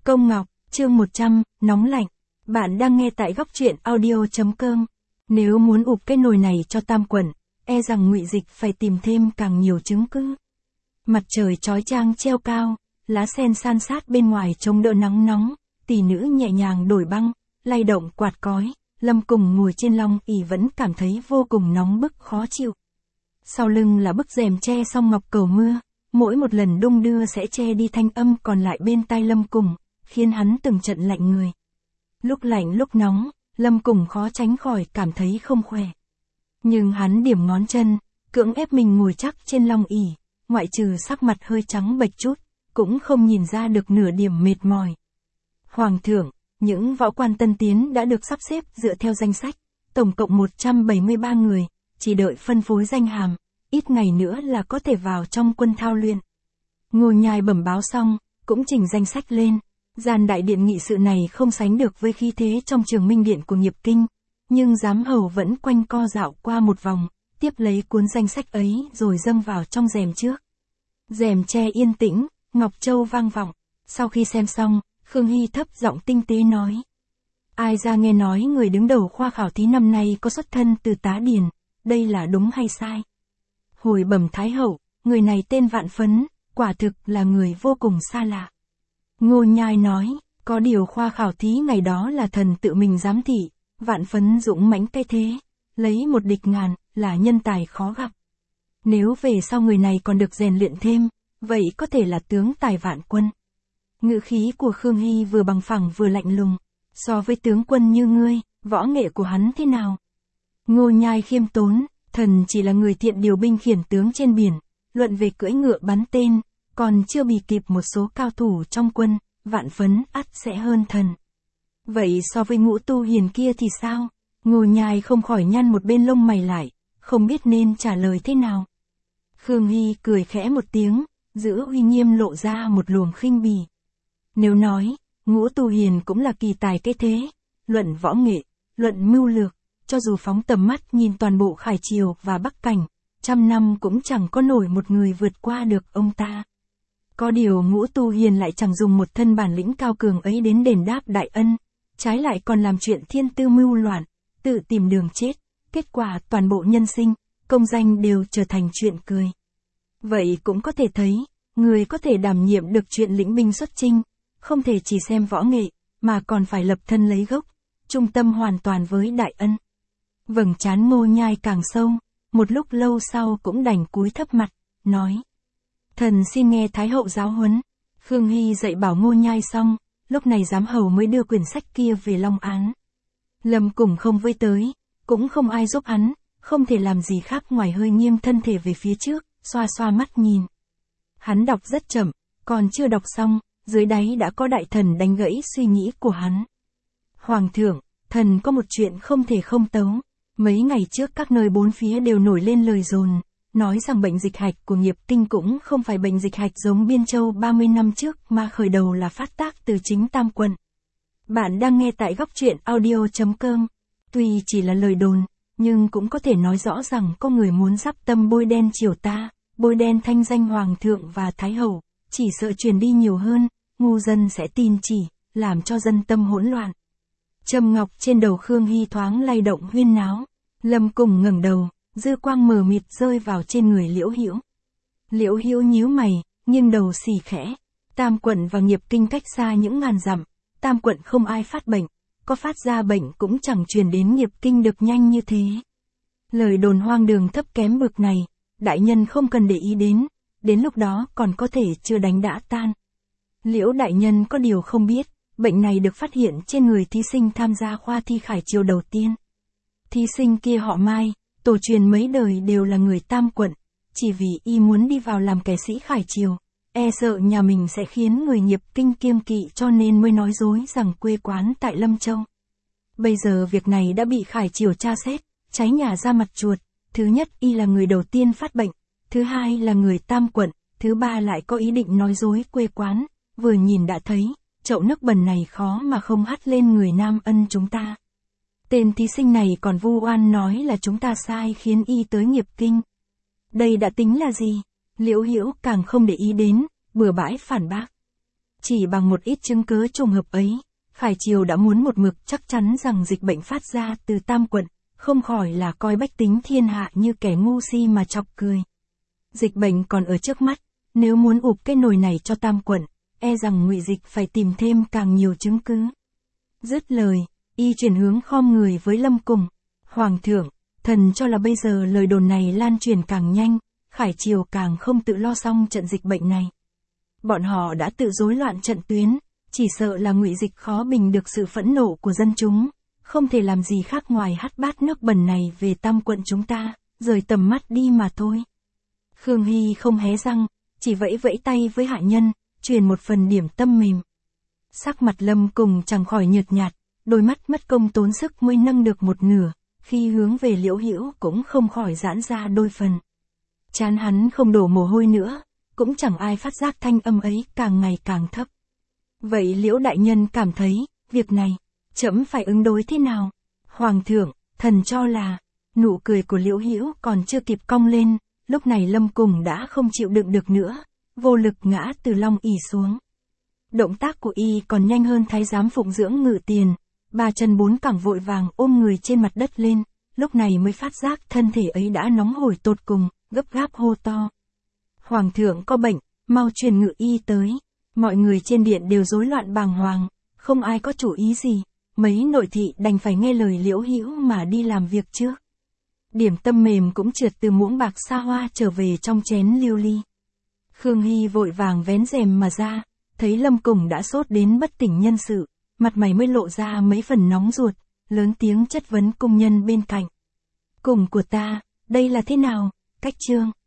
Công Ngọc, chương 100, nóng lạnh. Bạn đang nghe tại góc truyện audio.com. Nếu muốn ụp cái nồi này cho Tam Quận, e rằng Ngụy Dịch phải tìm thêm càng nhiều chứng cứ. Mặt trời chói chang treo cao, lá sen san sát bên ngoài chống đỡ nắng nóng, tỷ nữ nhẹ nhàng đổi băng, lay động quạt cói, Lâm Cùng ngồi trên long ỷ vẫn cảm thấy vô cùng nóng bức khó chịu. Sau lưng là bức rèm che song ngọc cầu mưa, mỗi một lần đung đưa sẽ che đi thanh âm còn lại bên tai Lâm Cùng, khiến hắn từng trận lạnh người. Lúc lạnh lúc nóng, Lâm Cùng khó tránh khỏi cảm thấy không khỏe. Nhưng hắn điểm ngón chân, cưỡng ép mình ngồi chắc trên long ỷ, ngoại trừ sắc mặt hơi trắng bệch chút, cũng không nhìn ra được nửa điểm mệt mỏi. Hoàng thượng, những võ quan tân tiến đã được sắp xếp dựa theo danh sách, tổng cộng 173 người, chỉ đợi phân phối danh hàm, ít ngày nữa là có thể vào trong quân thao luyện. Ngô Nhai bẩm báo xong, cũng chỉnh danh sách lên. Gian đại điện nghị sự này không sánh được với khí thế trong Trường Minh Điện của Nghiệp Kinh, nhưng giám hầu vẫn quanh co dạo qua một vòng, tiếp lấy cuốn danh sách ấy rồi dâng vào trong rèm trước. Rèm che yên tĩnh, Ngọc Châu vang vọng. Sau khi xem xong, Khương Hy thấp giọng tinh tế nói: Ai ra nghe nói người đứng đầu khoa khảo thí năm nay có xuất thân từ tá điền, đây là đúng hay sai? Hồi bẩm Thái hậu, người này tên Vạn Phấn, quả thực là người vô cùng xa lạ. Ngô Nhai nói, có điều khoa khảo thí ngày đó là thần tự mình giám thị, Vạn Phấn dũng mãnh cái thế, lấy một địch ngàn, là nhân tài khó gặp. Nếu về sau người này còn được rèn luyện thêm, vậy có thể là tướng tài vạn quân. Ngữ khí của Khương Hy vừa bằng phẳng vừa lạnh lùng, so với tướng quân như ngươi, võ nghệ của hắn thế nào? Ngô Nhai khiêm tốn, thần chỉ là người thiện điều binh khiển tướng trên biển, luận về cưỡi ngựa bắn tên, còn chưa bì kịp một số cao thủ trong quân, Vạn Phấn ắt sẽ hơn thần. Vậy so với Ngũ Tu Hiền kia thì sao? Ngô Nhai không khỏi nhăn một bên lông mày lại, không biết nên trả lời thế nào. Khương Hy cười khẽ một tiếng, giữ uy nghiêm lộ ra một luồng khinh bỉ. Nếu nói, Ngũ Tu Hiền cũng là kỳ tài cái thế, luận võ nghệ, luận mưu lược, cho dù phóng tầm mắt nhìn toàn bộ Khải Triều và Bắc Cảnh, 100 năm cũng chẳng có nổi một người vượt qua được ông ta. Có điều Ngũ Tu Hiền lại chẳng dùng một thân bản lĩnh cao cường ấy đến đền đáp đại ân, trái lại còn làm chuyện thiên tư mưu loạn, tự tìm đường chết, kết quả toàn bộ nhân sinh, công danh đều trở thành chuyện cười. Vậy cũng có thể thấy, người có thể đảm nhiệm được chuyện lĩnh binh xuất chinh, không thể chỉ xem võ nghệ, mà còn phải lập thân lấy gốc, trung tâm hoàn toàn với đại ân. Vầng trán Ngô Nhai càng sâu, một lúc lâu sau cũng đành cúi thấp mặt, nói: Thần xin nghe Thái hậu giáo huấn. Khương Hy dạy bảo Ngô Nhai xong, lúc này giám hầu mới đưa quyển sách kia về Long Án. Lâm Cùng không với tới, cũng không ai giúp hắn, không thể làm gì khác ngoài hơi nghiêng thân thể về phía trước, xoa xoa mắt nhìn. Hắn đọc rất chậm, còn chưa đọc xong, dưới đáy đã có đại thần đánh gãy suy nghĩ của hắn. Hoàng thượng, thần có một chuyện không thể không tấu. Mấy ngày trước các nơi bốn phía đều nổi lên lời đồn, nói rằng bệnh dịch hạch của Nghiệp Kinh cũng không phải bệnh dịch hạch giống Biên Châu 30 năm trước mà khởi đầu là phát tác từ chính Tam Quận. Bạn đang nghe tại góc truyện audio.com. Tuy chỉ là lời đồn, nhưng cũng có thể nói rõ rằng có người muốn giáp tâm bôi đen triều ta, bôi đen thanh danh Hoàng thượng và Thái hậu, chỉ sợ truyền đi nhiều hơn, ngu dân sẽ tin chỉ, làm cho dân tâm hỗn loạn. Trầm ngọc trên đầu Khương Hy thoáng lay động huyên náo. Lâm Cùng ngẩng đầu, dư quang mờ mịt rơi vào trên người Liễu Hữu. Liễu Hữu nhíu mày, nghiêng đầu xì khẽ. Tam Quận và Nghiệp Kinh cách xa những ngàn dặm, Tam Quận không ai phát bệnh, có phát ra bệnh cũng chẳng truyền đến Nghiệp Kinh được nhanh như thế. Lời đồn hoang đường thấp kém bực này, đại nhân không cần để ý đến lúc đó còn có thể chưa đánh đã tan. Liễu đại nhân có điều không biết, bệnh này được phát hiện trên người thí sinh tham gia khoa thi Khải Triều đầu tiên. Thí sinh kia họ Mai, tổ truyền mấy đời đều là người Tam Quận, chỉ vì y muốn đi vào làm kẻ sĩ Khải Triều, e sợ nhà mình sẽ khiến người Nghiệp Kinh kiêng kỵ cho nên mới nói dối rằng quê quán tại Lâm Châu. Bây giờ việc này đã bị Khải Triều tra xét, cháy nhà ra mặt chuột, thứ nhất y là người đầu tiên phát bệnh, thứ hai là người Tam Quận, thứ ba lại có ý định nói dối quê quán, vừa nhìn đã thấy, chậu nước bẩn này khó mà không hắt lên người Nam Ân chúng ta. Tên thí sinh này còn vu oan nói là chúng ta sai khiến y tới Nghiệp Kinh. Đây đã tính là gì? Liễu Hữu càng không để ý đến, bừa bãi phản bác. Chỉ bằng một ít chứng cứ trùng hợp ấy, Khải Triều đã muốn một mực chắc chắn rằng dịch bệnh phát ra từ Tam Quận, không khỏi là coi bách tính thiên hạ như kẻ ngu si mà chọc cười. Dịch bệnh còn ở trước mắt, nếu muốn ụp cái nồi này cho Tam Quận, e rằng Ngụy Dịch phải tìm thêm càng nhiều chứng cứ. Dứt lời, y chuyển hướng khom người với Lâm Cùng. Hoàng thượng, thần cho là bây giờ lời đồn này lan truyền càng nhanh, Khải Triều càng không tự lo xong trận dịch bệnh này. Bọn họ đã tự rối loạn trận tuyến, chỉ sợ là Ngụy Dịch khó bình được sự phẫn nộ của dân chúng, không thể làm gì khác ngoài hắt bát nước bẩn này về Tam Quận chúng ta, rời tầm mắt đi mà thôi. Khương Hy không hé răng, chỉ vẫy vẫy tay với hạ nhân, truyền một phần điểm tâm mềm. Sắc mặt Lâm Cùng chẳng khỏi nhợt nhạt, đôi mắt mất công tốn sức mới nâng được một nửa, khi hướng về Liễu Hữu cũng không khỏi giãn ra đôi phần. Trán hắn không đổ mồ hôi nữa, cũng chẳng ai phát giác thanh âm ấy càng ngày càng thấp. Vậy Liễu đại nhân cảm thấy, việc này, trẫm phải ứng đối thế nào? Hoàng thượng, thần cho là, nụ cười của Liễu Hữu còn chưa kịp cong lên, lúc này Lâm Cùng đã không chịu đựng được nữa, vô lực ngã từ long ỷ xuống. Động tác của y còn nhanh hơn thái giám phụng dưỡng Ngự Tiền, ba chân bốn cẳng vội vàng ôm người trên mặt đất lên, lúc này mới phát giác thân thể ấy đã nóng hổi tột cùng, gấp gáp hô to. Hoàng thượng có bệnh, mau truyền Ngự y tới. Mọi người trên điện đều rối loạn bàng hoàng, không ai có chủ ý gì, mấy nội thị đành phải nghe lời Liễu Hữu mà đi làm việc trước. Điểm tâm mềm cũng trượt từ muỗng bạc xa hoa trở về trong chén lưu ly. Khương Hy vội vàng vén rèm mà ra, thấy Lâm Cùng đã sốt đến bất tỉnh nhân sự, mặt mày mới lộ ra mấy phần nóng ruột, lớn tiếng chất vấn cung nhân bên cạnh. Cùng của ta, đây là thế nào, cách chương.